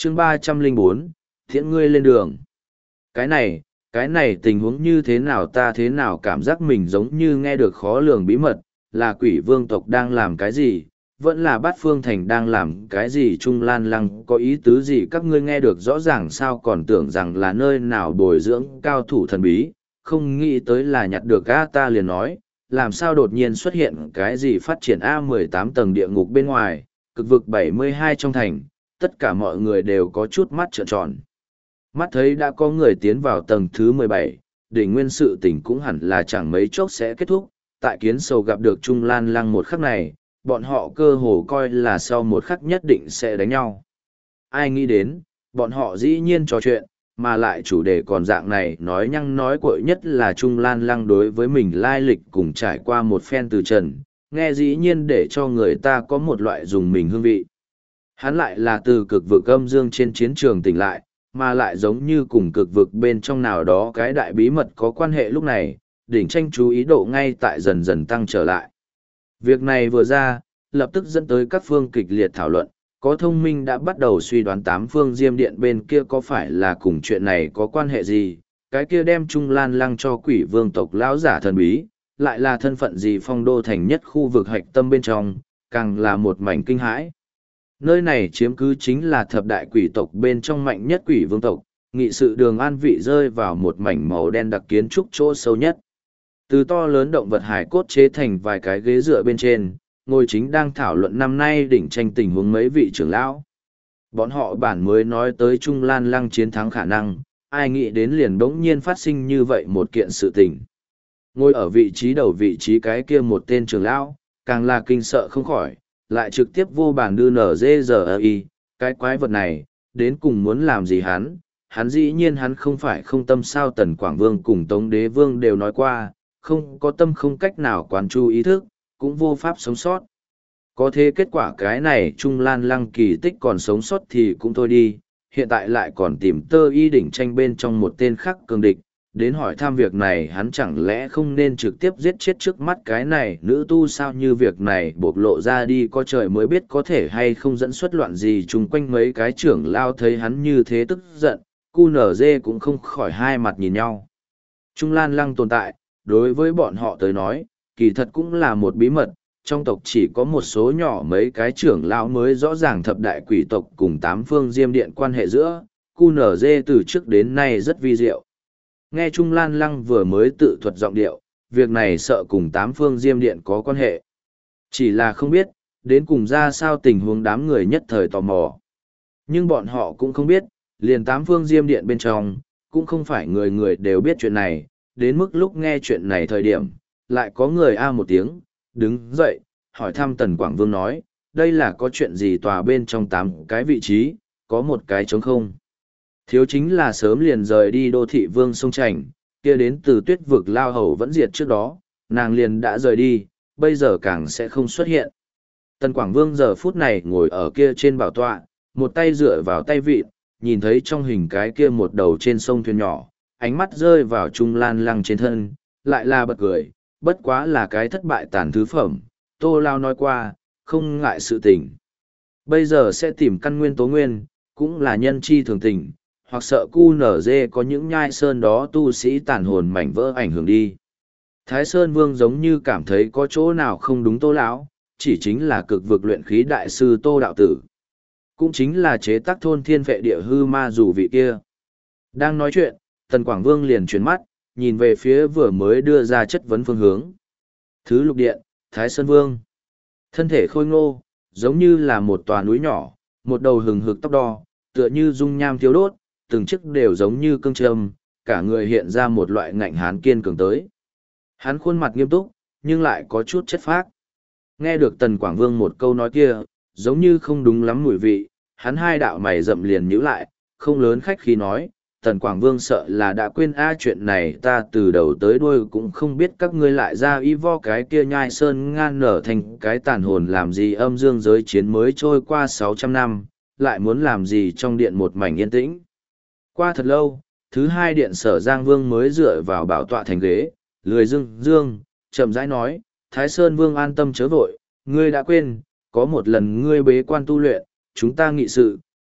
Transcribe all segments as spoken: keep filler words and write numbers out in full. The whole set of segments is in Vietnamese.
chương ba trăm linh bốn, thiện ngươi lên đường. Cái này, cái này tình huống như thế nào ta thế nào cảm giác mình giống như nghe được khó lường bí mật, là quỷ vương tộc đang làm cái gì, vẫn là bát phương thành đang làm cái gì Trung Lan Lăng có ý tứ gì các ngươi nghe được rõ ràng sao còn tưởng rằng là nơi nào bồi dưỡng cao thủ thần bí, không nghĩ tới là nhặt được a ta liền nói, làm sao đột nhiên xuất hiện cái gì phát triển a mười tám tầng địa ngục bên ngoài, cực vực bảy mươi hai trong thành, tất cả mọi người đều có chút mắt trợn tròn. Mắt thấy đã có người tiến vào tầng thứ mười bảy, đỉnh nguyên sự tình cũng hẳn là chẳng mấy chốc sẽ kết thúc, tại kiến sầu gặp được Trung Lan Lăng một khắc này, bọn họ cơ hồ coi là sau một khắc nhất định sẽ đánh nhau. Ai nghĩ đến, bọn họ dĩ nhiên trò chuyện, mà lại chủ đề còn dạng này nói nhăng nói cuội nhất là Trung Lan Lăng đối với mình lai lịch cùng trải qua một phen từ trần, nghe dĩ nhiên để cho người ta có một loại dùng mình hương vị. Hắn lại là từ cực vực âm dương trên chiến trường tỉnh lại, mà lại giống như cùng cực vực bên trong nào đó cái đại bí mật có quan hệ lúc này, đỉnh tranh chú ý độ ngay tại dần dần tăng trở lại. Việc này vừa ra, lập tức dẫn tới các phương kịch liệt thảo luận, có thông minh đã bắt đầu suy đoán tám phương diêm điện bên kia có phải là cùng chuyện này có quan hệ gì, cái kia đem Trung Lan Lăng cho quỷ vương tộc lão giả thần bí, lại là thân phận gì phong đô thành nhất khu vực hạch tâm bên trong, càng là một mảnh kinh hãi. Nơi này chiếm cứ chính là thập đại quỷ tộc bên trong mạnh nhất quỷ vương tộc, nghị sự đường an vị rơi vào một mảnh màu đen đặc kiến trúc chỗ sâu nhất. Từ to lớn động vật hải cốt chế thành vài cái ghế dựa bên trên, ngồi chính đang thảo luận năm nay đỉnh tranh tình huống mấy vị trưởng lão. Bọn họ bản mới nói tới Trung Lan Lăng chiến thắng khả năng, ai nghĩ đến liền bỗng nhiên phát sinh như vậy một kiện sự tình. Ngồi ở vị trí đầu vị trí cái kia một tên trưởng lão, càng là kinh sợ không khỏi, lại trực tiếp vô bản đưa nở dê giờ y, cái quái vật này, đến cùng muốn làm gì hắn, hắn dĩ nhiên hắn không phải không tâm sao Tần Quảng Vương cùng Tống Đế Vương đều nói qua, không có tâm không cách nào quán chu ý thức, cũng vô pháp sống sót. Có thế kết quả cái này Trung Lan Lăng kỳ tích còn sống sót thì cũng thôi đi, hiện tại lại còn tìm tơ y đỉnh tranh bên trong một tên khác cường địch, đến hỏi thăm việc này hắn chẳng lẽ không nên trực tiếp giết chết trước mắt cái này nữ tu sao như việc này bộc lộ ra đi có trời mới biết có thể hay không dẫn xuất loạn gì chung quanh mấy cái trưởng lao thấy hắn như thế tức giận, cu nở dê cũng không khỏi hai mặt nhìn nhau. Trung Lan Lăng tồn tại, đối với bọn họ tới nói, kỳ thật cũng là một bí mật, trong tộc chỉ có một số nhỏ mấy cái trưởng lão mới rõ ràng thập đại quỷ tộc cùng tám phương diêm điện quan hệ giữa, cu nở dê từ trước đến nay rất vi diệu. Nghe Trung Lan Lăng vừa mới tự thuật giọng điệu, việc này sợ cùng tám phương diêm điện có quan hệ. Chỉ là không biết, đến cùng ra sao tình huống đám người nhất thời tò mò. Nhưng bọn họ cũng không biết, liền tám phương diêm điện bên trong, cũng không phải người người đều biết chuyện này, đến mức lúc nghe chuyện này thời điểm, lại có người a một tiếng, đứng dậy, hỏi thăm Tần Quảng Vương nói, đây là có chuyện gì tòa bên trong tám cái vị trí, có một cái trống không. Thiếu chính là sớm liền rời đi đô thị Vương Sông Trành, kia đến từ tuyết vực lao hầu vẫn diệt trước đó, nàng liền đã rời đi, bây giờ càng sẽ không xuất hiện. Tần Quảng Vương giờ phút này ngồi ở kia trên bảo tọa, một tay dựa vào tay vịt, nhìn thấy trong hình cái kia một đầu trên sông thuyền nhỏ, ánh mắt rơi vào Trung Lan Lăng trên thân, lại là bật cười, bất quá là cái thất bại tàn thứ phẩm, Tô Lao nói qua, không ngại sự tình. Bây giờ sẽ tìm căn nguyên tố nguyên, cũng là nhân chi thường tình, hoặc sợ cu nở dê có những nhai sơn đó tu sĩ tàn hồn mảnh vỡ ảnh hưởng đi. Thái Sơn Vương giống như cảm thấy có chỗ nào không đúng Tô Lão, chỉ chính là cực vực luyện khí đại sư Tô Đạo Tử. Cũng chính là chế tác thôn thiên vệ địa hư ma dù vị kia. Đang nói chuyện, Tần Quảng Vương liền chuyển mắt, nhìn về phía vừa mới đưa ra chất vấn phương hướng. Thứ lục điện, Thái Sơn Vương. Thân thể khôi ngô, giống như là một tòa núi nhỏ, một đầu hừng hực tóc đỏ, tựa như dung nham thiếu đốt, từng chiếc đều giống như cương trâm, cả người hiện ra một loại ngạnh hán kiên cường tới. Hắn khuôn mặt nghiêm túc, nhưng lại có chút chất phác. Nghe được Tần Quảng Vương một câu nói kia, giống như không đúng lắm mùi vị, hắn hai đạo mày rậm liền nhíu lại, không lớn khách khí nói, Tần Quảng Vương sợ là đã quên a chuyện này ta từ đầu tới đuôi cũng không biết các ngươi lại ra y vo cái kia nhai sơn ngan nở thành cái tàn hồn làm gì âm dương giới chiến mới trôi qua sáu trăm năm, lại muốn làm gì trong điện một mảnh yên tĩnh. Qua thật lâu, thứ hai điện sở Giang Vương mới dựa vào bảo tọa thành ghế, lười dương dương, chậm rãi nói, Thái Sơn Vương an tâm chớ vội, ngươi đã quên, có một lần ngươi bế quan tu luyện, chúng ta nghị sự,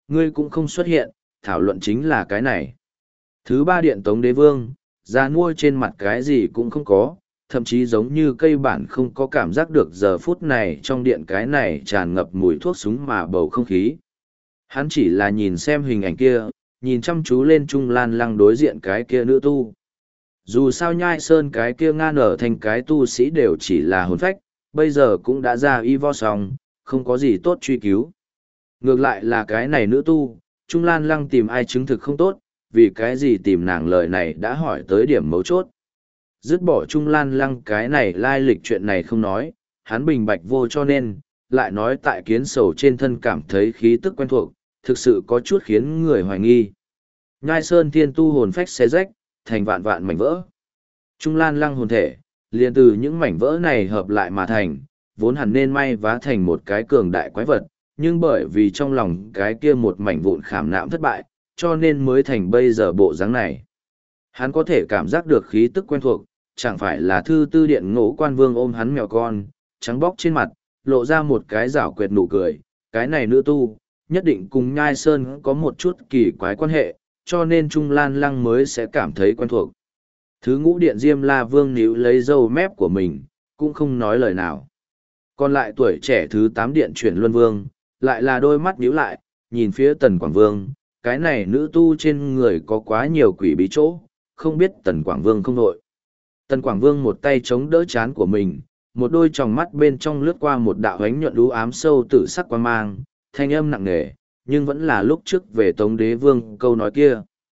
ngươi cũng không xuất hiện, thảo luận chính là cái này. Thứ ba điện Tống Đế Vương, ra nuôi trên mặt cái gì cũng không có, thậm chí giống như cây bản không có cảm giác được giờ phút này trong điện cái này tràn ngập mùi thuốc súng mà bầu không khí. Hắn chỉ là nhìn xem hình ảnh kia, nhìn chăm chú lên Trung Lan Lăng đối diện cái kia nữ tu. Dù sao Nhai Sơn cái kia nga nở thành cái tu sĩ đều chỉ là hồn phách, bây giờ cũng đã ra y vo xong, không có gì tốt truy cứu. Ngược lại là cái này nữ tu, Trung Lan Lăng tìm ai chứng thực không tốt, vì cái gì tìm nàng lời này đã hỏi tới điểm mấu chốt. Dứt bỏ Trung Lan Lăng cái này lai lịch chuyện này không nói, hắn bình bạch vô cho nên, lại nói tại kiến sầu trên thân cảm thấy khí tức quen thuộc, thực sự có chút khiến người hoài nghi. Nhai Sơn thiên tu hồn phách xé rách, thành vạn vạn mảnh vỡ. Trung Lan Lăng hồn thể, liền từ những mảnh vỡ này hợp lại mà thành, vốn hẳn nên may vá thành một cái cường đại quái vật, nhưng bởi vì trong lòng cái kia một mảnh vụn khảm nạm thất bại, cho nên mới thành bây giờ bộ dáng này. Hắn có thể cảm giác được khí tức quen thuộc, chẳng phải là thư tư điện ngũ quan vương ôm hắn mèo con, trắng bóc trên mặt, lộ ra một cái rảo quyệt nụ cười, cái này nữ tu, nhất định cùng Nhai Sơn có một chút kỳ quái quan hệ, cho nên Trung Lan Lăng mới sẽ cảm thấy quen thuộc. Thứ ngũ điện Diêm La Vương níu lấy râu mép của mình, cũng không nói lời nào. Còn lại tuổi trẻ thứ tám điện chuyển Luân Vương, lại là đôi mắt nhíu lại, nhìn phía Tần Quảng Vương, cái này nữ tu trên người có quá nhiều quỷ bí chỗ, không biết Tần Quảng Vương không đội. Tần Quảng Vương một tay chống đỡ chán của mình, một đôi tròng mắt bên trong lướt qua một đạo ánh nhuận đú ám sâu tử sắc quan mang, thanh âm nặng nề, nhưng vẫn là lúc trước về Tống Đế Vương câu nói kia.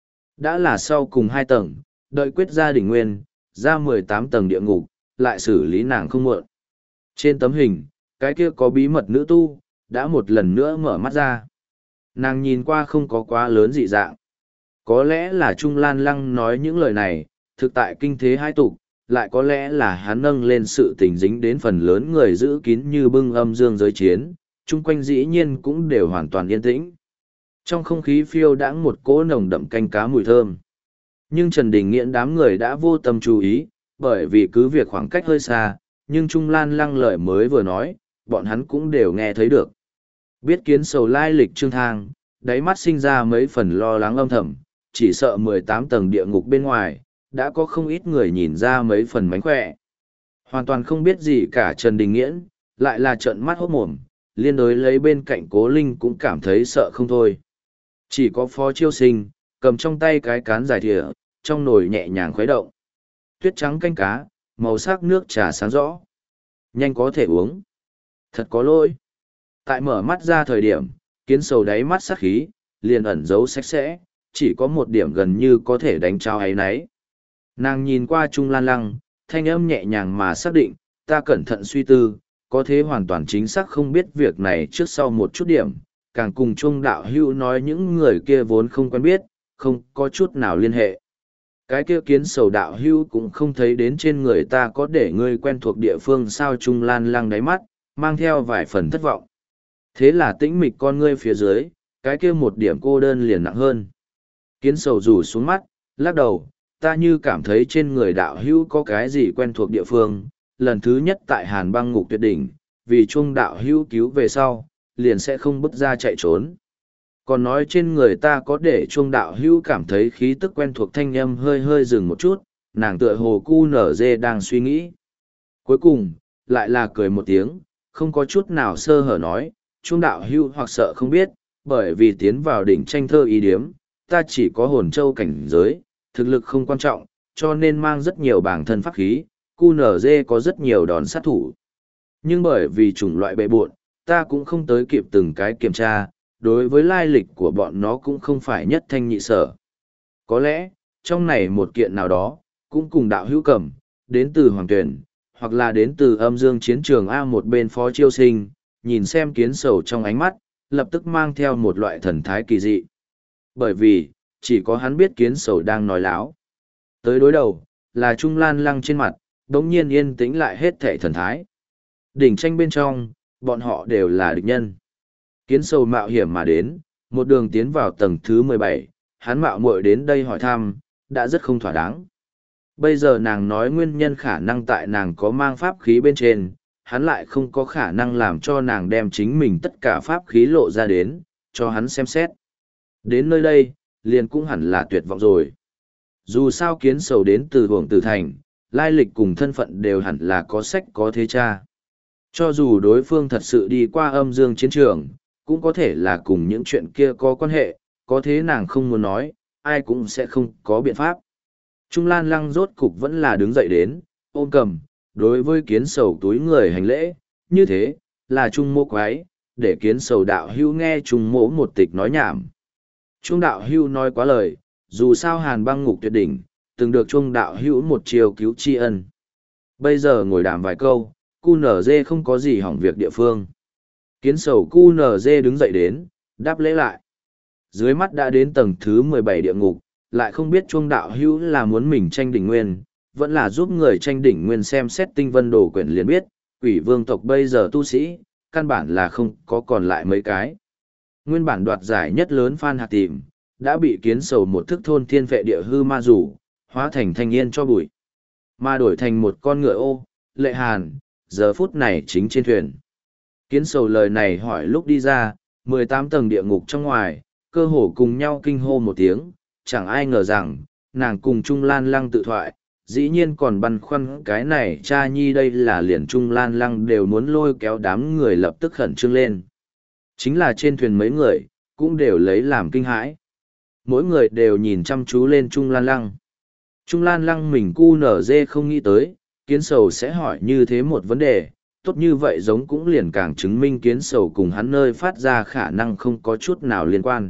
Đã là sau cùng hai tầng, đợi quyết ra đỉnh nguyên, ra mười tám tầng địa ngục, lại xử lý nàng không muộn. Trên tấm hình, cái kia có bí mật nữ tu, đã một lần nữa mở mắt ra. Nàng nhìn qua không có quá lớn dị dạng. Có lẽ là Trung Lan Lăng nói những lời này, thực tại kinh thế hai tục, lại có lẽ là hắn nâng lên sự tình dính đến phần lớn người giữ kín như bưng âm dương giới chiến, chung quanh dĩ nhiên cũng đều hoàn toàn yên tĩnh. Trong không khí phiêu đãng một cỗ nồng đậm canh cá mùi thơm. Nhưng Trần Đình Nghiễn đám người đã vô tâm chú ý, bởi vì cứ việc khoảng cách hơi xa, nhưng Trung Lan Lăng lời mới vừa nói, bọn hắn cũng đều nghe thấy được. Biết kiến sầu lai lịch trương thang, đáy mắt sinh ra mấy phần lo lắng âm thầm, chỉ sợ mười tám tầng địa ngục bên ngoài, đã có không ít người nhìn ra mấy phần mánh khỏe. Hoàn toàn không biết gì cả Trần Đình Nghiễn, lại là trợn mắt hốt mồm, liên đối lấy bên cạnh Cố Linh cũng cảm thấy sợ không thôi. Chỉ có Phó Chiêu Sinh, cầm trong tay cái cán dài thìa, trong nồi nhẹ nhàng khuấy động. Tuyết trắng canh cá, màu sắc nước trà sáng rõ. Nhanh có thể uống. Thật có lỗi. Tại mở mắt ra thời điểm, kiến sầu đáy mắt sắc khí, liền ẩn giấu sạch sẽ, chỉ có một điểm gần như có thể đánh trao ấy nấy. Nàng nhìn qua Trung Lan Lăng, thanh âm nhẹ nhàng mà xác định, ta cẩn thận suy tư, có thế hoàn toàn chính xác không biết việc này trước sau một chút điểm, càng cùng Trung đạo hữu nói những người kia vốn không quen biết, không có chút nào liên hệ. Cái kia kiến sầu đạo hữu cũng không thấy đến trên người ta có để ngươi quen thuộc địa phương sao. Trung Lan Lăng đáy mắt, mang theo vài phần thất vọng. Thế là tĩnh mịch con ngươi phía dưới, cái kia một điểm cô đơn liền nặng hơn. Kiến sầu rủ xuống mắt, lắc đầu, ta như cảm thấy trên người đạo hữu có cái gì quen thuộc địa phương, lần thứ nhất tại Hàn Băng Ngục Tuyệt Đỉnh, vì Trung đạo hữu cứu về sau, liền sẽ không bước ra chạy trốn. Còn nói trên người ta có để Trung đạo hữu cảm thấy khí tức quen thuộc. Thanh âm hơi hơi dừng một chút, nàng tựa hồ cu nở dê đang suy nghĩ. Cuối cùng, lại là cười một tiếng, không có chút nào sơ hở nói, Trung đạo hữu hoặc sợ không biết, bởi vì tiến vào đỉnh tranh thơ ý điếm, ta chỉ có hồn châu cảnh giới, thực lực không quan trọng, cho nên mang rất nhiều bảng thân pháp khí, cu nở dê có rất nhiều đòn sát thủ. Nhưng bởi vì chủng loại bệ buộn, ta cũng không tới kịp từng cái kiểm tra, đối với lai lịch của bọn nó cũng không phải nhất thanh nhị sở. Có lẽ, trong này một kiện nào đó, cũng cùng đạo hữu cầm, đến từ Hoàng Tuyển, hoặc là đến từ âm dương chiến trường A. Một bên Phó Chiêu Sinh, nhìn xem kiến sầu trong ánh mắt, lập tức mang theo một loại thần thái kỳ dị. Bởi vì, chỉ có hắn biết kiến sầu đang nói láo. Tới đối đầu, là Trung Lan Lăng trên mặt, đống nhiên yên tĩnh lại hết thảy thần thái. Đỉnh tranh bên trong, bọn họ đều là địch nhân. Kiến sầu mạo hiểm mà đến, một đường tiến vào tầng thứ mười bảy, hắn mạo muội đến đây hỏi thăm, đã rất không thỏa đáng. Bây giờ nàng nói nguyên nhân khả năng tại nàng có mang pháp khí bên trên, hắn lại không có khả năng làm cho nàng đem chính mình tất cả pháp khí lộ ra đến, cho hắn xem xét. Đến nơi đây, liền cũng hẳn là tuyệt vọng rồi. Dù sao kiến sầu đến từ Hưởng Tử Thành, lai lịch cùng thân phận đều hẳn là có sách có thế cha. Cho dù đối phương thật sự đi qua âm dương chiến trường, cũng có thể là cùng những chuyện kia có quan hệ, có thế nàng không muốn nói, ai cũng sẽ không có biện pháp. Trung Lan Lăng rốt cục vẫn là đứng dậy đến, ôm cầm, đối với kiến sầu túi người hành lễ, như thế, là Trung mô quái, để kiến sầu đạo hưu nghe Trung mỗ một tịch nói nhảm. Trung đạo hưu nói quá lời, dù sao hàn băng ngục tuyệt đỉnh, từng được Trung đạo hưu một chiều cứu tri ân. Bây giờ ngồi đàm vài câu, cu nở dê không có gì hỏng việc địa phương. Kiến sầu cu nở dê đứng dậy đến, đáp lễ lại. Dưới mắt đã đến tầng thứ mười bảy địa ngục, lại không biết Trung đạo hưu là muốn mình tranh đỉnh nguyên, vẫn là giúp người tranh đỉnh nguyên xem xét tinh vân đồ quyển liền biết, quỷ vương tộc bây giờ tu sĩ, căn bản là không có còn lại mấy cái. Nguyên bản đoạt giải nhất lớn Phan Hạc Tìm, đã bị kiến sầu một thức thôn thiên vệ địa hư ma rủ, hóa thành thanh yên cho bụi. Mà đổi thành một con ngựa ô, lệ hàn, giờ phút này chính trên thuyền. Kiến sầu lời này hỏi lúc đi ra, mười tám tầng địa ngục trong ngoài, cơ hồ cùng nhau kinh hô một tiếng, chẳng ai ngờ rằng, nàng cùng Trung Lan Lăng tự thoại, dĩ nhiên còn băn khoăn cái này cha nhi đây là liền Trung Lan Lăng đều muốn lôi kéo đám người lập tức khẩn trương lên. Chính là trên thuyền mấy người, cũng đều lấy làm kinh hãi. Mỗi người đều nhìn chăm chú lên Trung Lan Lăng. Trung Lan Lăng mình cu nở dê không nghĩ tới, kiến sầu sẽ hỏi như thế một vấn đề, tốt như vậy giống cũng liền càng chứng minh kiến sầu cùng hắn nơi phát ra khả năng không có chút nào liên quan.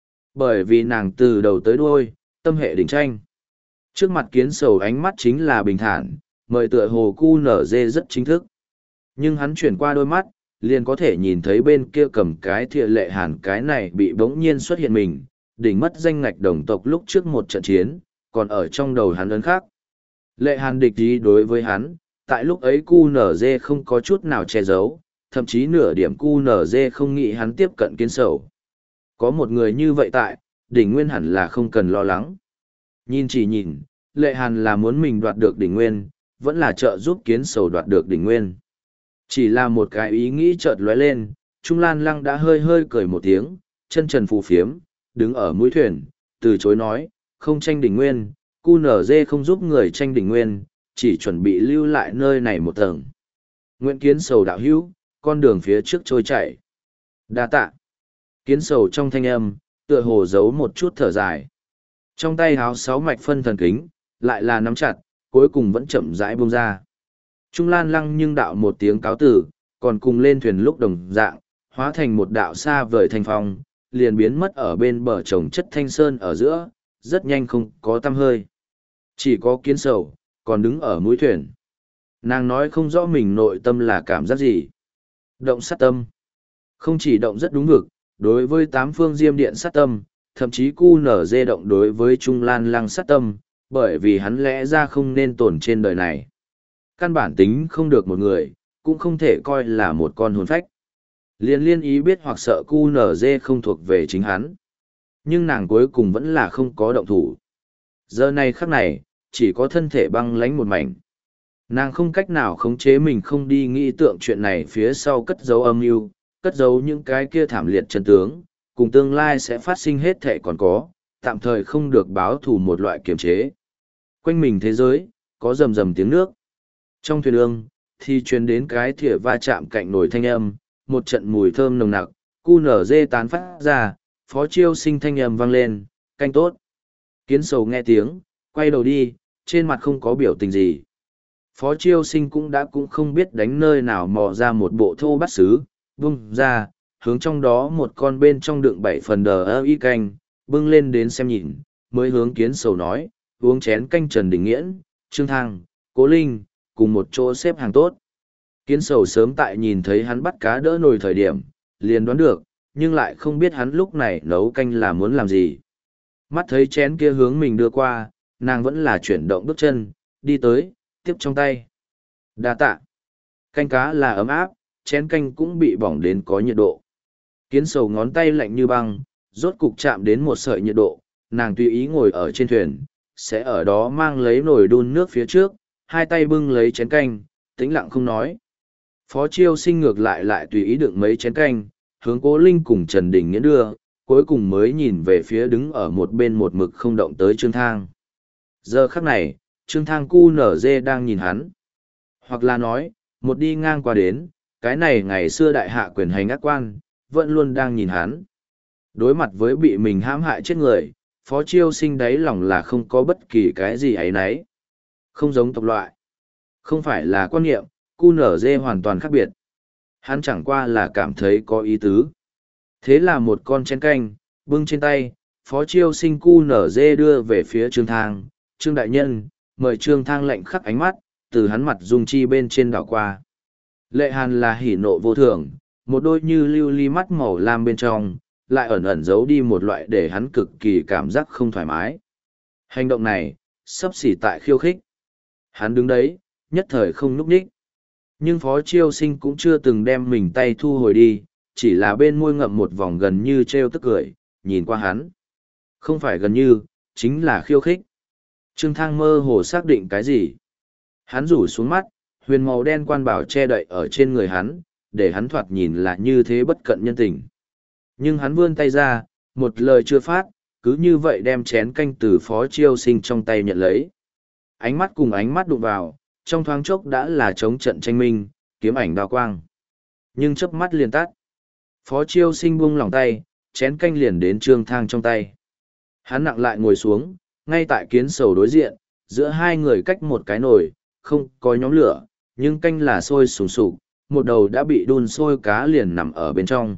Bởi vì nàng từ đầu tới đuôi, tâm hệ đỉnh tranh. Trước mặt kiến sầu ánh mắt chính là bình thản, mời tựa hồ cu nở dê rất chính thức. Nhưng hắn chuyển qua đôi mắt, liền có thể nhìn thấy bên kia cầm cái thìa lệ hàn cái này bị bỗng nhiên xuất hiện mình, đỉnh mất danh ngạch đồng tộc lúc trước một trận chiến, còn ở trong đầu hắn ấn khác. Lệ hàn địch ý đối với hắn, tại lúc ấy cu nở dê không có chút nào che giấu, thậm chí nửa điểm cu nở dê không nghĩ hắn tiếp cận kiến sầu. Có một người như vậy tại, đỉnh nguyên hẳn là không cần lo lắng. Nhìn chỉ nhìn, lệ hàn là muốn mình đoạt được đỉnh nguyên, vẫn là trợ giúp kiến sầu đoạt được đỉnh nguyên. Chỉ là một cái ý nghĩ chợt lóe lên, Trung Lan Lăng đã hơi hơi cười một tiếng, chân trần phù phiếm, đứng ở mũi thuyền, từ chối nói, không tranh đỉnh nguyên, cu nở dê không giúp người tranh đỉnh nguyên, chỉ chuẩn bị lưu lại nơi này một tầng. Nguyện kiến sầu đạo hữu, con đường phía trước trôi chảy. Đa tạ. Kiến sầu trong thanh âm, tựa hồ giấu một chút thở dài. Trong tay háo sáu mạch phân thần kính, lại là nắm chặt, cuối cùng vẫn chậm rãi buông ra. Trung Lan Lăng nhưng đạo một tiếng cáo tử, còn cùng lên thuyền lúc đồng dạng, hóa thành một đạo xa vời thanh phong, liền biến mất ở bên bờ trồng chất thanh sơn ở giữa, rất nhanh không có tăm hơi. Chỉ có kiến sầu, còn đứng ở mũi thuyền. Nàng nói không rõ mình nội tâm là cảm giác gì. Động sát tâm. Không chỉ động rất đúng vực, đối với tám phương diêm điện sát tâm, thậm chí cu nở dê động đối với Trung Lan Lăng sát tâm, bởi vì hắn lẽ ra không nên tồn trên đời này. Căn bản tính không được một người, cũng không thể coi là một con hồn phách. Liên liên ý biết hoặc sợ cu nở dê không thuộc về chính hắn. Nhưng nàng cuối cùng vẫn là không có động thủ. Giờ này khắc này, chỉ có thân thể băng lánh một mảnh. Nàng không cách nào khống chế mình không đi nghĩ tượng chuyện này phía sau cất giấu âm mưu, cất giấu những cái kia thảm liệt chân tướng, cùng tương lai sẽ phát sinh hết thể còn có, tạm thời không được báo thù một loại kiềm chế. Quanh mình thế giới, có rầm rầm tiếng nước. Trong thuyền ương, thì truyền đến cái thìa va chạm cạnh nồi thanh âm, một trận mùi thơm nồng nặc, cu nở dê tán phát ra, phó chiêu sinh thanh âm vang lên, canh tốt. Kiến sầu nghe tiếng, quay đầu đi, trên mặt không có biểu tình gì. Phó chiêu sinh cũng đã cũng không biết đánh nơi nào mò ra một bộ thô bát sứ, bung ra, hướng trong đó một con bên trong đựng bảy phần đờ ơ y canh, bưng lên đến xem nhìn, mới hướng kiến sầu nói, uống chén canh Trần Đình Nghiễn, Trương Thăng, Cố Linh, cùng một chỗ xếp hàng tốt. Kiến sầu sớm tại nhìn thấy hắn bắt cá đỡ nồi thời điểm, liền đoán được, nhưng lại không biết hắn lúc này nấu canh là muốn làm gì. Mắt thấy chén kia hướng mình đưa qua, nàng vẫn là chuyển động bước chân, đi tới, tiếp trong tay. Đa tạ. Canh cá là ấm áp, chén canh cũng bị bỏng đến có nhiệt độ. Kiến sầu ngón tay lạnh như băng, rốt cục chạm đến một sợi nhiệt độ, nàng tùy ý ngồi ở trên thuyền, sẽ ở đó mang lấy nồi đun nước phía trước, hai tay bưng lấy chén canh, tĩnh lặng không nói. Phó chiêu sinh ngược lại lại tùy ý đựng mấy chén canh, hướng Cố Linh cùng Trần Đình Nghiễn đưa, cuối cùng mới nhìn về phía đứng ở một bên một mực không động tới Trương Thang. Giờ khắc này, Trương Thang cu nở dê đang nhìn hắn. Hoặc là nói, một đi ngang qua đến, cái này ngày xưa đại hạ quyền hành ác quan, vẫn luôn đang nhìn hắn. Đối mặt với bị mình hãm hại chết người, Phó Chiêu Sinh đáy lòng là không có bất kỳ cái gì ấy nấy. Không giống tộc loại. Không phải là quan niệm, cu nở dê hoàn toàn khác biệt. Hắn chẳng qua là cảm thấy có ý tứ. Thế là một con chén canh, bưng trên tay, Phó Chiêu Sinh cu nở dê đưa về phía Trương Thang. Trương Đại Nhân, mời Trương Thang lạnh khắc ánh mắt, từ hắn mặt dung chi bên trên đảo qua. Lệ Hàn là hỉ nộ vô thường, một đôi như lưu ly mắt màu lam bên trong, lại ẩn ẩn giấu đi một loại để hắn cực kỳ cảm giác không thoải mái. Hành động này, sắp xỉ tại khiêu khích. Hắn đứng đấy, nhất thời không núp ních. Nhưng Phó Chiêu Sinh cũng chưa từng đem mình tay thu hồi đi, chỉ là bên môi ngậm một vòng gần như trêu tức cười, nhìn qua hắn. Không phải gần như, chính là khiêu khích. Trương Thang mơ hồ xác định cái gì? Hắn rủ xuống mắt, huyền màu đen quan bảo che đậy ở trên người hắn, để hắn thoạt nhìn là như thế bất cận nhân tình. Nhưng hắn vươn tay ra, một lời chưa phát, cứ như vậy đem chén canh từ Phó Chiêu Sinh trong tay nhận lấy. Ánh mắt cùng ánh mắt đụng vào, trong thoáng chốc đã là chống trận tranh minh, kiếm ảnh đao quang. Nhưng chớp mắt liền tắt. Phó Chiêu Sinh buông lòng tay, chén canh liền đến Trương Thang trong tay. Hắn nặng lại ngồi xuống, ngay tại kiến sầu đối diện, giữa hai người cách một cái nồi, không có nhóm lửa, nhưng canh là sôi sùng sục, một đầu đã bị đun sôi cá liền nằm ở bên trong.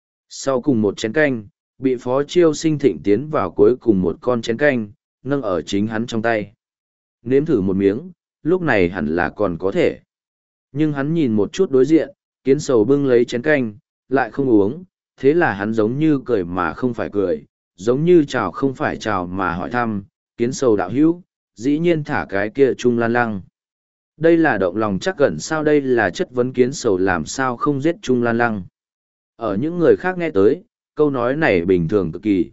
Sau cùng một chén canh, bị Phó Chiêu Sinh thịnh tiến vào cuối cùng một con chén canh, nâng ở chính hắn trong tay. Nếm thử một miếng, lúc này hẳn là còn có thể. Nhưng hắn nhìn một chút đối diện, kiến sầu bưng lấy chén canh, lại không uống, thế là hắn giống như cười mà không phải cười, giống như chào không phải chào mà hỏi thăm, kiến sầu đạo hữu, dĩ nhiên thả cái kia Trung Lan Lăng. Đây là động lòng chắc gần sao, đây là chất vấn kiến sầu làm sao không giết Trung Lan Lăng. Ở những người khác nghe tới, câu nói này bình thường cực kỳ.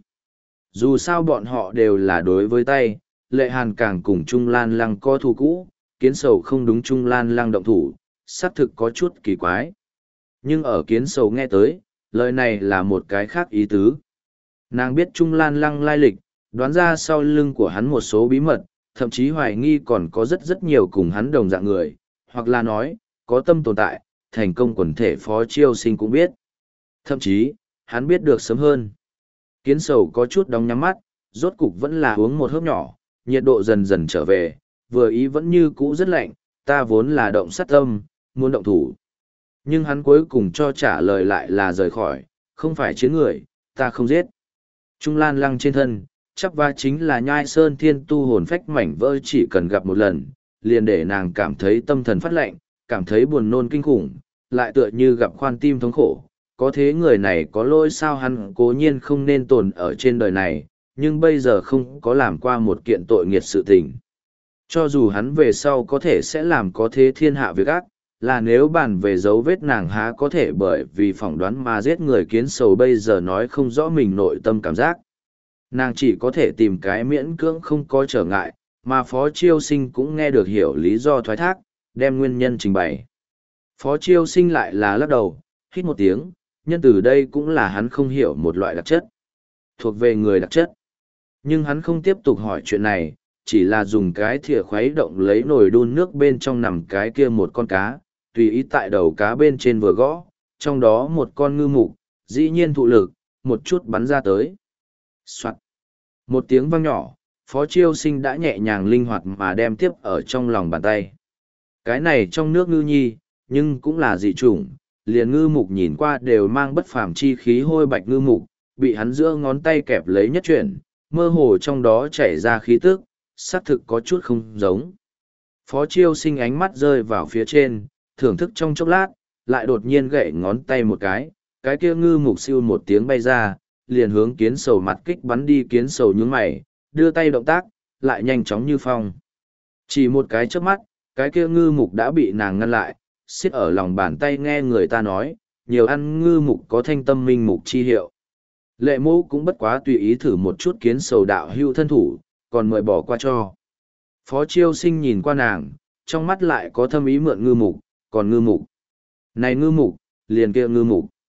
Dù sao bọn họ đều là đối với tay, Lệ Hàn càng cùng Trung Lan Lăng co thù cũ, kiến sầu không đúng Trung Lan Lăng động thủ, xác thực có chút kỳ quái. Nhưng ở kiến sầu nghe tới, lời này là một cái khác ý tứ. Nàng biết Trung Lan Lăng lai lịch, đoán ra sau lưng của hắn một số bí mật, thậm chí hoài nghi còn có rất rất nhiều cùng hắn đồng dạng người, hoặc là nói, có tâm tồn tại, thành công quần thể Phó Chiêu Sinh cũng biết. Thậm chí, hắn biết được sớm hơn. Kiến sầu có chút đóng nhắm mắt, rốt cục vẫn là uống một hớp nhỏ, nhiệt độ dần dần trở về, vừa ý vẫn như cũ rất lạnh, ta vốn là động sát tâm, muốn động thủ. Nhưng hắn cuối cùng cho trả lời lại là rời khỏi, không phải chiến người, ta không giết. Trung Lan Lăng trên thân, chắc va chính là nhai sơn thiên tu hồn phách mảnh vỡ, chỉ cần gặp một lần, liền để nàng cảm thấy tâm thần phát lạnh, cảm thấy buồn nôn kinh khủng, lại tựa như gặp khoan tim thống khổ. Có thế người này có lỗi sao, hắn cố nhiên không nên tồn ở trên đời này, nhưng bây giờ không có làm qua một kiện tội nghiệt sự tình. Cho dù hắn về sau có thể sẽ làm có thế thiên hạ việc ác, là nếu bàn về dấu vết nàng há có thể bởi vì phỏng đoán mà giết người. Kiến sầu bây giờ nói không rõ mình nội tâm cảm giác. Nàng chỉ có thể tìm cái miễn cưỡng không có trở ngại, mà Phó Chiêu Sinh cũng nghe được hiểu lý do thoái thác, đem nguyên nhân trình bày. Phó Chiêu Sinh lại là lắc đầu, hít một tiếng, nhân từ đây cũng là hắn không hiểu một loại đặc chất, thuộc về người đặc chất. Nhưng hắn không tiếp tục hỏi chuyện này, chỉ là dùng cái thìa khuấy động lấy nồi đun nước bên trong nằm cái kia một con cá, tùy ý tại đầu cá bên trên vừa gõ, trong đó một con ngư mục, dĩ nhiên thụ lực, một chút bắn ra tới. Soạn. Một tiếng vang nhỏ, Phó Chiêu Sinh đã nhẹ nhàng linh hoạt mà đem tiếp ở trong lòng bàn tay. Cái này trong nước ngư nhi, nhưng cũng là dị chủng, liền ngư mục nhìn qua đều mang bất phàm chi khí hôi bạch ngư mục, bị hắn giữa ngón tay kẹp lấy nhất chuyển, mơ hồ trong đó chảy ra khí tức, xác thực có chút không giống. Phó Chiêu Sinh ánh mắt rơi vào phía trên, thưởng thức trong chốc lát, lại đột nhiên gậy ngón tay một cái, cái kia ngư mục siêu một tiếng bay ra, liền hướng kiến sầu mặt kích bắn đi. Kiến sầu nhướng mày, đưa tay động tác, lại nhanh chóng như phong. Chỉ một cái chớp mắt, cái kia ngư mục đã bị nàng ngăn lại, xiết ở lòng bàn tay. Nghe người ta nói, nhiều ăn ngư mục có thanh tâm minh mục chi hiệu. Lệ Mộ cũng bất quá tùy ý thử một chút kiến sầu đạo hưu thân thủ, còn mời bỏ qua cho. Phó Chiêu Sinh nhìn qua nàng, trong mắt lại có thâm ý mượn ngư mục, còn ngư mục. Này ngư mục, liền kia ngư mục.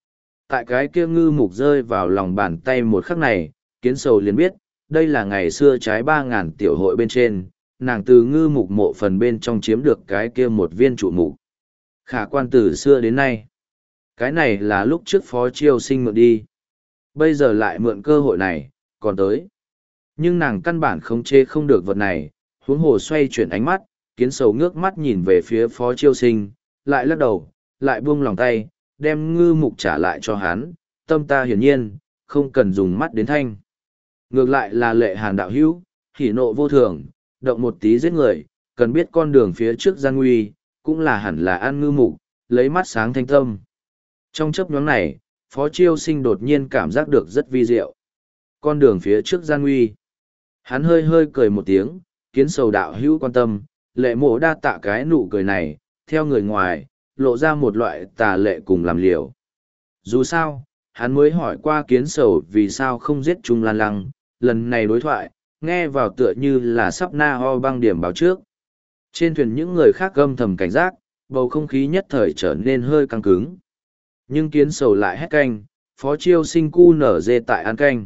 Tại cái kia ngư mục rơi vào lòng bàn tay một khắc này, kiến sầu liền biết, đây là ngày xưa trái ba ngàn tiểu hội bên trên, nàng từ ngư mục mộ phần bên trong chiếm được cái kia một viên trụ mục. Khả quan từ xưa đến nay. Cái này là lúc trước phó chiêu sinh mượn đi. Bây giờ lại mượn cơ hội này, còn tới. Nhưng nàng căn bản không chê không được vật này, huống hồ xoay chuyển ánh mắt, kiến sầu ngước mắt nhìn về phía phó chiêu sinh, lại lắc đầu, lại buông lòng tay, đem ngư mục trả lại cho hắn, tâm ta hiển nhiên, không cần dùng mắt đến thanh. Ngược lại là lệ hàn đạo hữu, hỉ nộ vô thường, động một tí giết người, cần biết con đường phía trước gian nguy, cũng là hẳn là ăn ngư mục, lấy mắt sáng thanh tâm. Trong chấp nhóm này, phó chiêu sinh đột nhiên cảm giác được rất vi diệu. Con đường phía trước gian nguy. Hắn hơi hơi cười một tiếng, kiến sầu đạo hữu quan tâm, lệ mộ đa tạ cái nụ cười này, theo người ngoài, lộ ra một loại tà lệ cùng làm liều. Dù sao, hắn mới hỏi qua kiến sầu vì sao không giết Trung Lan Lăng, lần này đối thoại, nghe vào tựa như là sắp na ho băng điểm báo trước. Trên thuyền những người khác gâm thầm cảnh giác, bầu không khí nhất thời trở nên hơi căng cứng. Nhưng kiến sầu lại hét canh, phó chiêu sinh cu nở dê tại ăn canh.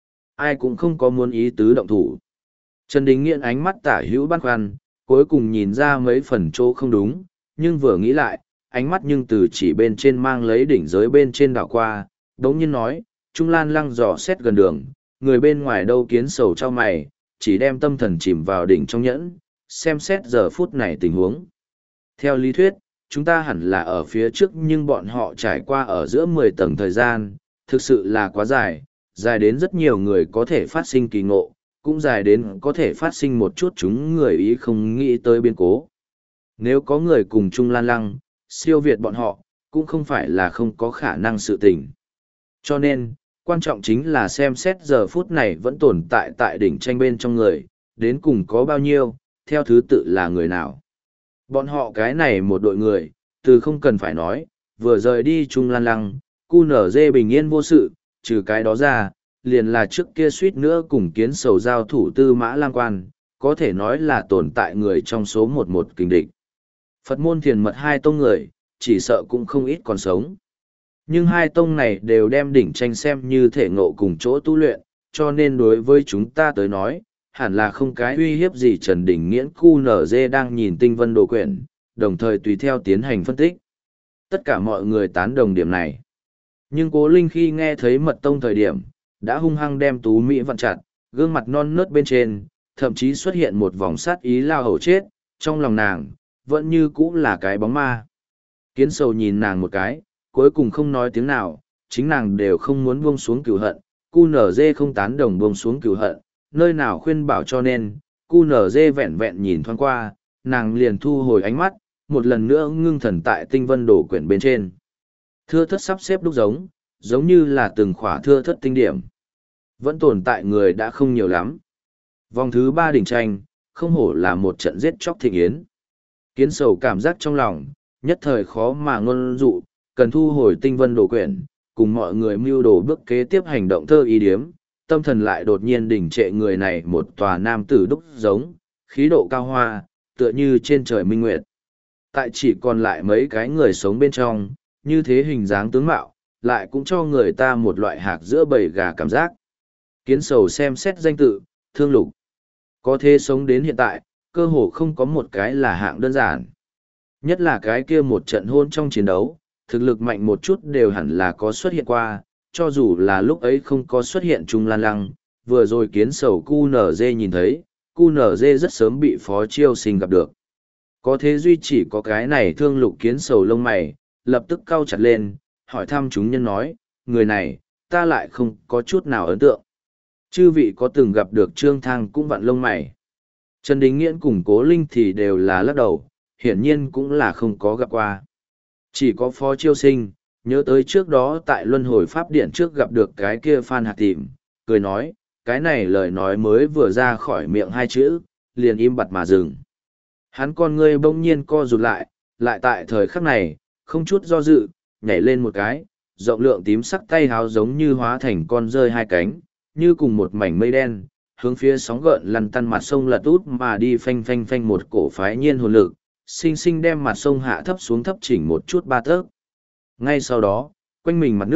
Ai cũng không có muốn ý tứ động thủ. Trần Đình Nghiện ánh mắt tả hữu băn khoăn, cuối cùng nhìn ra mấy phần chỗ không đúng, nhưng vừa nghĩ lại, ánh mắt nhưng từ chỉ bên trên mang lấy đỉnh giới bên trên đảo qua, đống nhiên nói, Trung Lan Lăng dò xét gần đường, người bên ngoài đâu kiến sầu cho mày, chỉ đem tâm thần chìm vào đỉnh trong nhẫn, xem xét giờ phút này tình huống. Theo lý thuyết, chúng ta hẳn là ở phía trước nhưng bọn họ trải qua ở giữa mười tầng thời gian, thực sự là quá dài, dài đến rất nhiều người có thể phát sinh kỳ ngộ, cũng dài đến có thể phát sinh một chút chúng người ý không nghĩ tới biến cố. Nếu có người cùng Trung Lan Lăng, siêu việt bọn họ, cũng không phải là không có khả năng sự tình. Cho nên, quan trọng chính là xem xét giờ phút này vẫn tồn tại tại đỉnh tranh bên trong người, đến cùng có bao nhiêu, theo thứ tự là người nào. Bọn họ cái này một đội người, từ không cần phải nói, vừa rời đi Trung Lan Lăng, cu nở dê bình yên vô sự, trừ cái đó ra, liền là trước kia suýt nữa cùng kiến sầu giao thủ tư mã lang quan, có thể nói là tồn tại người trong số một một kình địch. Phật môn thiền mật hai tông người, chỉ sợ cũng không ít còn sống. Nhưng hai tông này đều đem đỉnh tranh xem như thể ngộ cùng chỗ tu luyện, cho nên đối với chúng ta tới nói, hẳn là không cái uy hiếp gì. Trần Đình Nghiễn cu nở dê đang nhìn tinh vân đồ quyển, đồng thời tùy theo tiến hành phân tích. Tất cả mọi người tán đồng điểm này. Nhưng Cố Linh khi nghe thấy mật tông thời điểm, đã hung hăng đem Tú Mỹ vặn chặt, gương mặt non nớt bên trên, thậm chí xuất hiện một vòng sát ý lao hầu chết, trong lòng nàng, vẫn như cũ là cái bóng ma. Kiến sầu nhìn nàng một cái, cuối cùng không nói tiếng nào, chính nàng đều không muốn buông xuống cửu hận, cu nở dê không tán đồng buông xuống cửu hận, nơi nào khuyên bảo cho nên, cu nở dê vẹn vẹn nhìn thoáng qua, nàng liền thu hồi ánh mắt, một lần nữa ngưng thần tại tinh vân đổ quyển bên trên. Thưa thất sắp xếp đúc giống, giống như là từng khỏa thưa thất tinh điểm. Vẫn tồn tại người đã không nhiều lắm. Vòng thứ ba đỉnh tranh, không hổ là một trận giết chóc thịnh yến. Kiến sầu cảm giác trong lòng, nhất thời khó mà ngôn dụ, cần thu hồi tinh vân đồ quyển, cùng mọi người mưu đồ bước kế tiếp hành động thơ ý điếm, tâm thần lại đột nhiên đỉnh trệ người này một tòa nam tử đúc giống, khí độ cao hoa, tựa như trên trời minh nguyệt. Tại chỉ còn lại mấy cái người sống bên trong, như thế hình dáng tướng mạo, lại cũng cho người ta một loại hạc giữa bầy gà cảm giác. Kiến sầu xem xét danh tự, Thương Lục. Có thế sống đến hiện tại, cơ hồ không có một cái là hạng đơn giản. Nhất là cái kia một trận hôn trong chiến đấu, thực lực mạnh một chút đều hẳn là có xuất hiện qua, cho dù là lúc ấy không có xuất hiện Trung Lan Lăng, vừa rồi kiến sầu cu nở dê nhìn thấy, cu nở dê rất sớm bị phó chiêu sinh gặp được. Có thế duy chỉ có cái này Thương Lục kiến sầu lông mày, lập tức cau chặt lên, hỏi thăm chúng nhân nói, người này, ta lại không có chút nào ấn tượng. Chư vị có từng gặp được Trương Thang cũng vặn lông mày. Trần Đình Nghiễn cùng Cố Linh thì đều là lắc đầu, hiển nhiên cũng là không có gặp qua. Chỉ có phó chiêu sinh, nhớ tới trước đó tại luân hồi pháp điện trước gặp được cái kia Phan Hạc Tìm, cười nói, cái này lời nói mới vừa ra khỏi miệng hai chữ, liền im bặt mà dừng. Hắn con ngươi bỗng nhiên co rụt lại, lại tại thời khắc này, không chút do dự, nhảy lên một cái, rộng lượng tím sắc tay háo giống như hóa thành con rơi hai cánh, như cùng một mảnh mây đen, hướng phía sóng gợn lăn tăn mặt sông lật út mà đi phanh phanh phanh một cổ phái nhiên hồn lực, sinh sinh đem mặt sông hạ thấp xuống thấp chỉnh một chút ba tấc. Ngay sau đó, quanh mình mặt nước,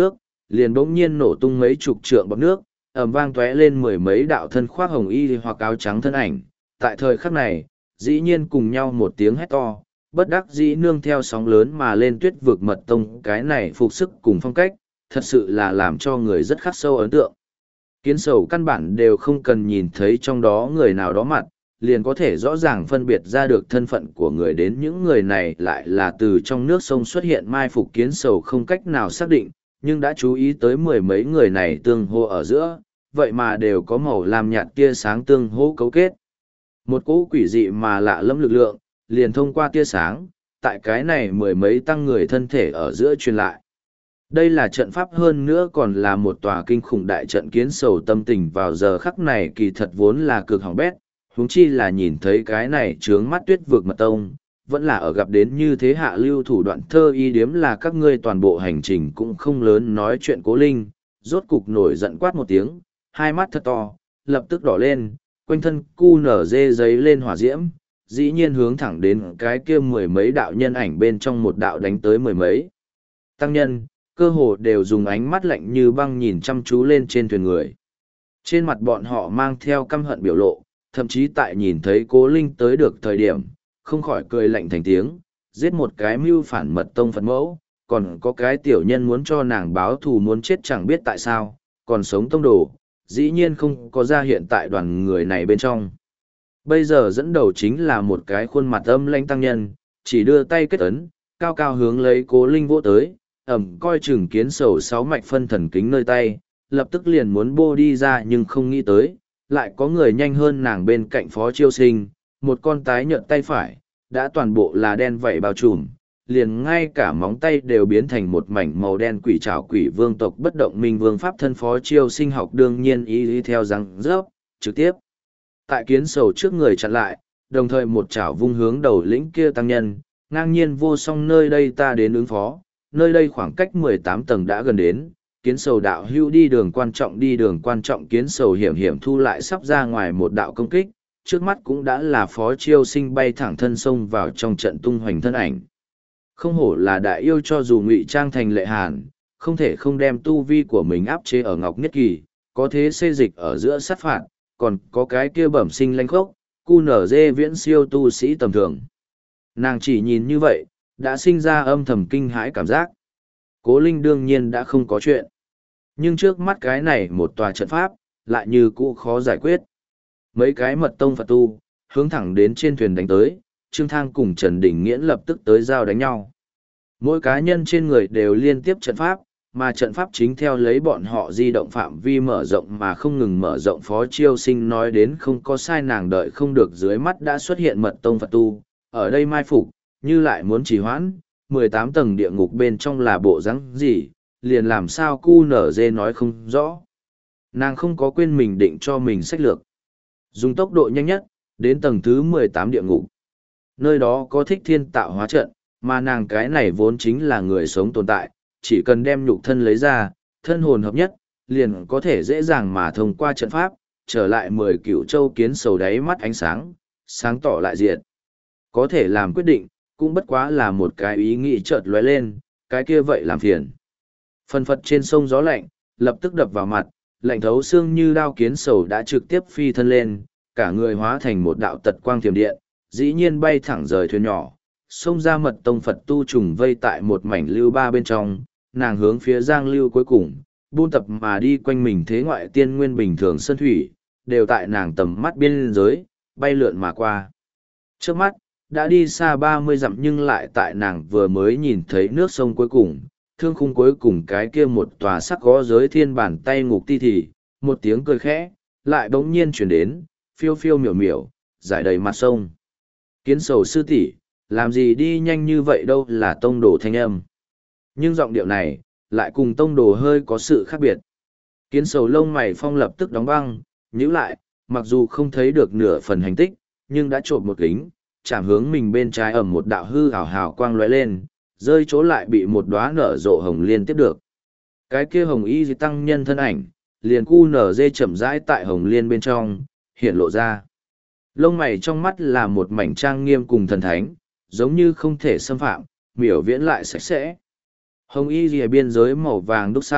liền bỗng nhiên nổ tung mấy chục trượng bọt nước, ầm vang tóe lên mười mấy đạo thân khoác hồng y hoặc áo trắng thân ảnh. Tại thời khắc này, dĩ nhiên cùng nhau một tiếng hét to, bất đắc dĩ nương theo sóng lớn mà lên Tuyết Vực Mật Tông, cái này phục sức cùng phong cách, thật sự là làm cho người rất khắc sâu ấn tượng. Kiến Sầu căn bản đều không cần nhìn thấy trong đó người nào đó mặt, liền có thể rõ ràng phân biệt ra được thân phận của người đến những người này lại là từ trong nước sông xuất hiện mai phục. Kiến Sầu không cách nào xác định, nhưng đã chú ý tới mười mấy người này tương hô ở giữa, vậy mà đều có màu lam nhạt tia sáng tương hô cấu kết. Một cỗ quỷ dị mà lạ lẫm lực lượng, liền thông qua tia sáng, tại cái này mười mấy tăng người thân thể ở giữa truyền lại. Đây là trận pháp, hơn nữa còn là một tòa kinh khủng đại trận. Kiến Sầu tâm tình vào giờ khắc này kỳ thật vốn là cực hỏng bét, huống chi là nhìn thấy cái này trướng mắt Tuyết Vực Mật Tông, vẫn là ở gặp đến như thế hạ lưu thủ đoạn thơ y điếm là các ngươi. Toàn bộ hành trình cũng không lớn nói chuyện. Cố Linh rốt cục nổi giận quát một tiếng, hai mắt thật to, lập tức đỏ lên, quanh thân cu nở dê giấy lên hỏa diễm, dĩ nhiên hướng thẳng đến cái kia mười mấy đạo nhân ảnh bên trong một đạo đánh tới. Mười mấy tăng nhân, cơ hồ đều dùng ánh mắt lạnh như băng nhìn chăm chú lên trên thuyền người. Trên mặt bọn họ mang theo căm hận biểu lộ, thậm chí tại nhìn thấy Cố Linh tới được thời điểm, không khỏi cười lạnh thành tiếng, giết một cái mưu phản Mật Tông Phật mẫu, còn có cái tiểu nhân muốn cho nàng báo thù muốn chết chẳng biết tại sao, còn sống tông đồ, dĩ nhiên không có ra hiện tại đoàn người này bên trong. Bây giờ dẫn đầu chính là một cái khuôn mặt âm lãnh tăng nhân, chỉ đưa tay kết ấn, cao cao hướng lấy Cố Linh vỗ tới, ẩm coi chừng Kiến Sầu sáu mạch phân thần kính nơi tay, lập tức liền muốn bô đi ra, nhưng không nghĩ tới, lại có người nhanh hơn nàng bên cạnh Phó Chiêu Sinh, một con tái nhợt tay phải, đã toàn bộ là đen vảy bao trùm, liền ngay cả móng tay đều biến thành một mảnh màu đen. Quỷ trảo quỷ vương tộc bất động minh vương pháp thân Phó Chiêu Sinh học đương nhiên ý, ý theo răng rớp, trực tiếp tại Kiến Sầu trước người chặn lại, đồng thời một chảo vung hướng đầu lĩnh kia tăng nhân, ngang nhiên vô song, nơi đây ta đến ứng phó. Nơi đây khoảng cách mười tám tầng đã gần đến, Kiến Sầu đạo hưu đi đường quan trọng, đi đường quan trọng. Kiến Sầu hiểm hiểm thu lại sắp ra ngoài một đạo công kích, trước mắt cũng đã là Phó Chiêu Sinh bay thẳng thân sông vào trong trận tung hoành thân ảnh. Không hổ là đại yêu, cho dù ngụy trang thành Lệ Hàn, không thể không đem tu vi của mình áp chế ở Ngọc Nhất Kỳ, có thế xê dịch ở giữa sát phạt, còn có cái kia bẩm sinh lanh khốc, cu nở dê viễn siêu tu sĩ tầm thường. Nàng chỉ nhìn như vậy, đã sinh ra âm thầm kinh hãi cảm giác. Cố Linh đương nhiên đã không có chuyện. Nhưng trước mắt cái này một tòa trận pháp, lại như cũ khó giải quyết. Mấy cái Mật Tông Phật tu, hướng thẳng đến trên thuyền đánh tới, Trương Thang cùng Trần Đình Nghiễn lập tức tới giao đánh nhau. Mỗi cá nhân trên người đều liên tiếp trận pháp, mà trận pháp chính theo lấy bọn họ di động phạm vi mở rộng mà không ngừng mở rộng. Phó Chiêu Sinh nói đến không có sai, nàng đợi không được, dưới mắt đã xuất hiện Mật Tông Phật tu, ở đây mai phục, như lại muốn trì hoãn, mười tám tầng địa ngục bên trong là bộ dáng gì, liền làm sao cu nở dê nói không rõ. Nàng không có quên mình định cho mình sách lược, dùng tốc độ nhanh nhất, đến tầng thứ mười tám địa ngục. Nơi đó có Thích Thiên tạo hóa trận, mà nàng cái này vốn chính là người sống tồn tại, chỉ cần đem nhục thân lấy ra, thân hồn hợp nhất, liền có thể dễ dàng mà thông qua trận pháp, trở lại mười cửu châu. Kiến Sầu đáy mắt ánh sáng, sáng tỏ lại diệt. Có thể làm quyết định, cũng bất quá là một cái ý nghĩ chợt lóe lên, cái kia vậy làm phiền. Phần phật trên sông gió lạnh, lập tức đập vào mặt, lạnh thấu xương như đao. Kiến Sầu đã trực tiếp phi thân lên, cả người hóa thành một đạo tật quang thiểm điện, dĩ nhiên bay thẳng rời thuyền nhỏ, xông ra Mật Tông Phật tu trùng vây tại một mảnh lưu ba bên trong. Nàng hướng phía giang lưu cuối cùng, buôn tập mà đi, quanh mình thế ngoại tiên nguyên bình thường sơn thủy, đều tại nàng tầm mắt biên giới, bay lượn mà qua. Trước mắt, đã đi xa ba mươi dặm, nhưng lại tại nàng vừa mới nhìn thấy nước sông cuối cùng, thương khung cuối cùng cái kia một tòa sắc gõ giới thiên bàn tay ngục ti thì, một tiếng cười khẽ, lại bỗng nhiên chuyển đến, phiêu phiêu miểu miểu, giải đầy mặt sông. Kiến Sầu sư tỷ, làm gì đi nhanh như vậy đâu, là tông đồ thanh âm. Nhưng giọng điệu này, lại cùng tông đồ hơi có sự khác biệt. Kiến Sầu lông mày phong lập tức đóng băng, nhíu lại, mặc dù không thấy được nửa phần hành tích, nhưng đã trộm một kính, chạm hướng mình bên trái ẩm một đạo hư hào hào quang lóe lên, rơi chỗ lại bị một đóa nở rộ hồng liên tiếp được. Cái kia hồng y di tăng nhân thân ảnh, liền cu nở dê chậm rãi tại hồng liên bên trong, hiện lộ ra. Lông mày trong mắt là một mảnh trang nghiêm cùng thần thánh, giống như không thể xâm phạm, miểu viễn lại sạch sẽ. Hồng y rìa biên giới màu vàng đúc xăm,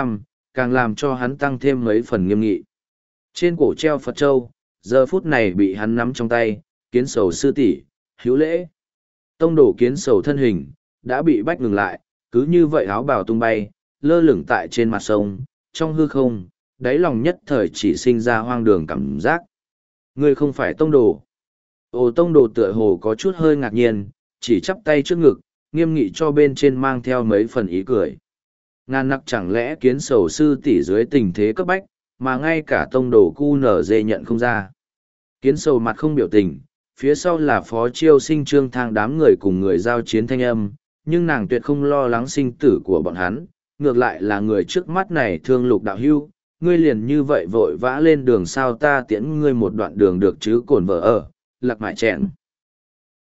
càng làm cho hắn tăng thêm mấy phần nghiêm nghị. Trên cổ treo Phật Châu, giờ phút này bị hắn nắm trong tay, kiến sầu sư tỷ hữu lễ. Tông đồ kiến sầu thân hình, đã bị bách ngừng lại, cứ như vậy áo bào tung bay, lơ lửng tại trên mặt sông, trong hư không, đáy lòng nhất thời chỉ sinh ra hoang đường cảm giác. Ngươi không phải tông đồ. Ồ, tông đồ tựa hồ có chút hơi ngạc nhiên, chỉ chắp tay trước ngực, nghiêm nghị cho bên trên mang theo mấy phần ý cười. Ngàn nặc chẳng lẽ kiến sầu sư tỷ dưới tình thế cấp bách, mà ngay cả tông đồ cu nở dê nhận không ra. Kiến sầu mặt không biểu tình, phía sau là phó chiêu sinh trương thang đám người cùng người giao chiến thanh âm, nhưng nàng tuyệt không lo lắng sinh tử của bọn hắn, ngược lại là người trước mắt này thương lục đạo hưu, ngươi liền như vậy vội vã lên đường sao ta tiễn ngươi một đoạn đường được chứ cồn vợ ở, lạc mại chẹn.